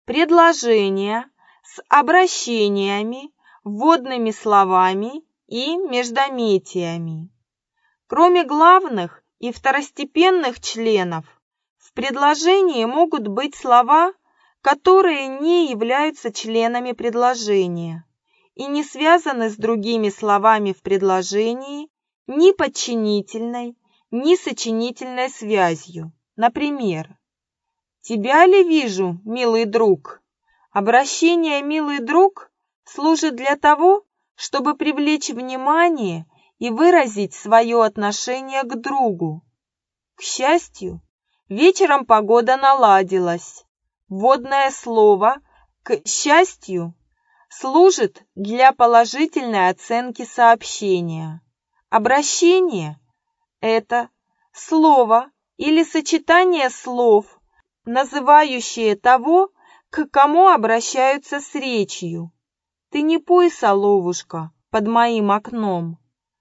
предложения с обращениями, вводными словами и междометиями. Кроме главных и второстепенных членов, в предложении могут быть слова, которые не являются членами предложения и не связаны с другими словами в предложении ни подчинительной, ни сочинительной связью. Например, «Тебя ли вижу, милый друг?» Обращение «милый друг» служит для того, чтобы привлечь внимание и выразить свое отношение к другу. К счастью, вечером погода наладилась. Вводное слово «к счастью» служит для положительной оценки сообщения. Обращение – это слово или сочетание слов, называющие того, к кому обращаются с речью. «Ты не пой, соловушка, под моим окном».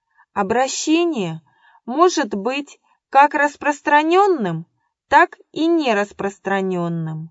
Обращение может быть как распространенным, так и нераспространенным.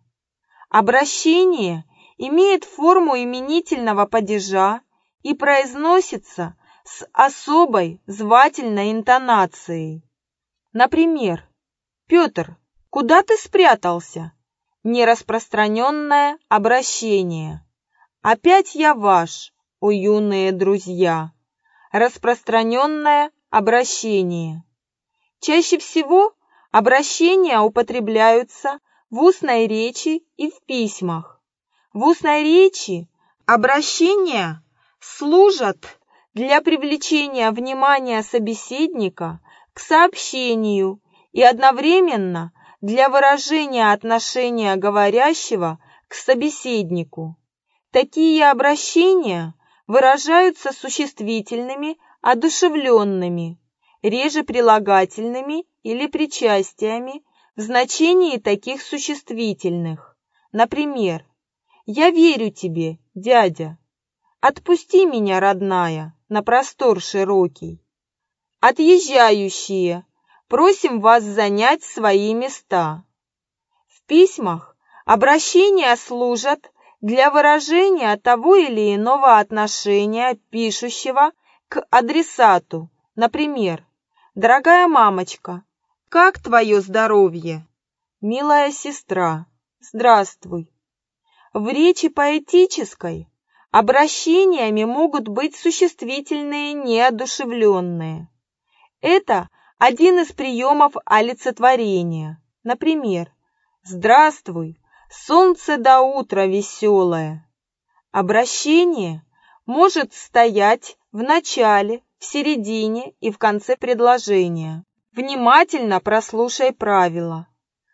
Обращение имеет форму именительного падежа и произносится с особой звательной интонацией. Например, «Петр, куда ты спрятался?» Нераспространенное обращение. «Опять я ваш, о юные друзья». Распространенное обращение. Чаще всего обращения употребляются в устной речи и в письмах. В устной речи обращения служат для привлечения внимания собеседника к сообщению и одновременно для выражения отношения говорящего к собеседнику. Такие обращения выражаются существительными, одушевленными, реже прилагательными или причастиями в значении таких существительных. Например, «Я верю тебе, дядя», «Отпусти меня, родная, на простор широкий». Отъезжающие, просим вас занять свои места. В письмах обращения служат для выражения того или иного отношения пишущего к адресату. Например, «Дорогая мамочка, как твое здоровье?» «Милая сестра, здравствуй». В речи поэтической обращениями могут быть существительные неодушевленные. Это один из приемов олицетворения. Например, «Здравствуй, солнце до утра веселое». Обращение может стоять в начале, в середине и в конце предложения. Внимательно прослушай правила.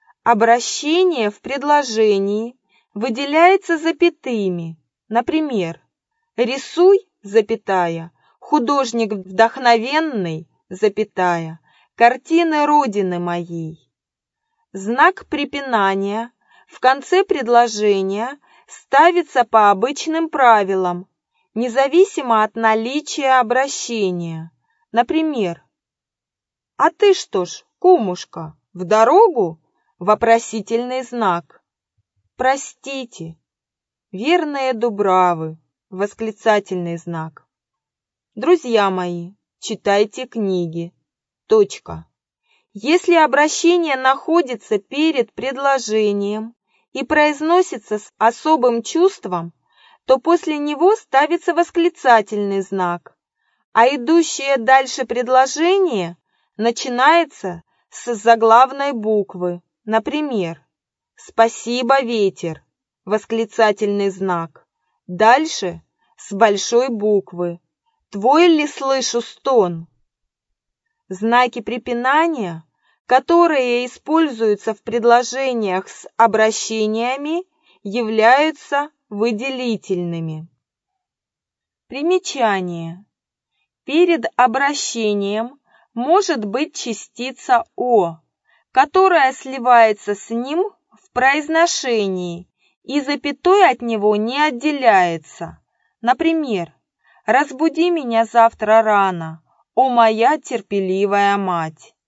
Обращение в предложении выделяется запятыми. Например, «Рисуй, запятая, художник вдохновенный, запятая, картины Родины моей». Знак препинания в конце предложения ставится по обычным правилам, независимо от наличия обращения. Например, «А ты что ж, кумушка, в дорогу?» Вопросительный знак. «Простите, верные дубравы», восклицательный знак. Друзья мои, читайте книги. Точка. Если обращение находится перед предложением и произносится с особым чувством, то после него ставится восклицательный знак, а идущее дальше предложение начинается с заглавной буквы. Например, «Спасибо, ветер», восклицательный знак. Дальше с большой буквы. «Твой ли слышу стон?» Знаки препинания, которые используются в предложениях с обращениями, являются выделительными. Примечание. Перед обращением может быть частица «о», которая сливается с ним в произношении и запятой от него не отделяется. Например, «Разбуди меня завтра рано, о моя терпеливая мать».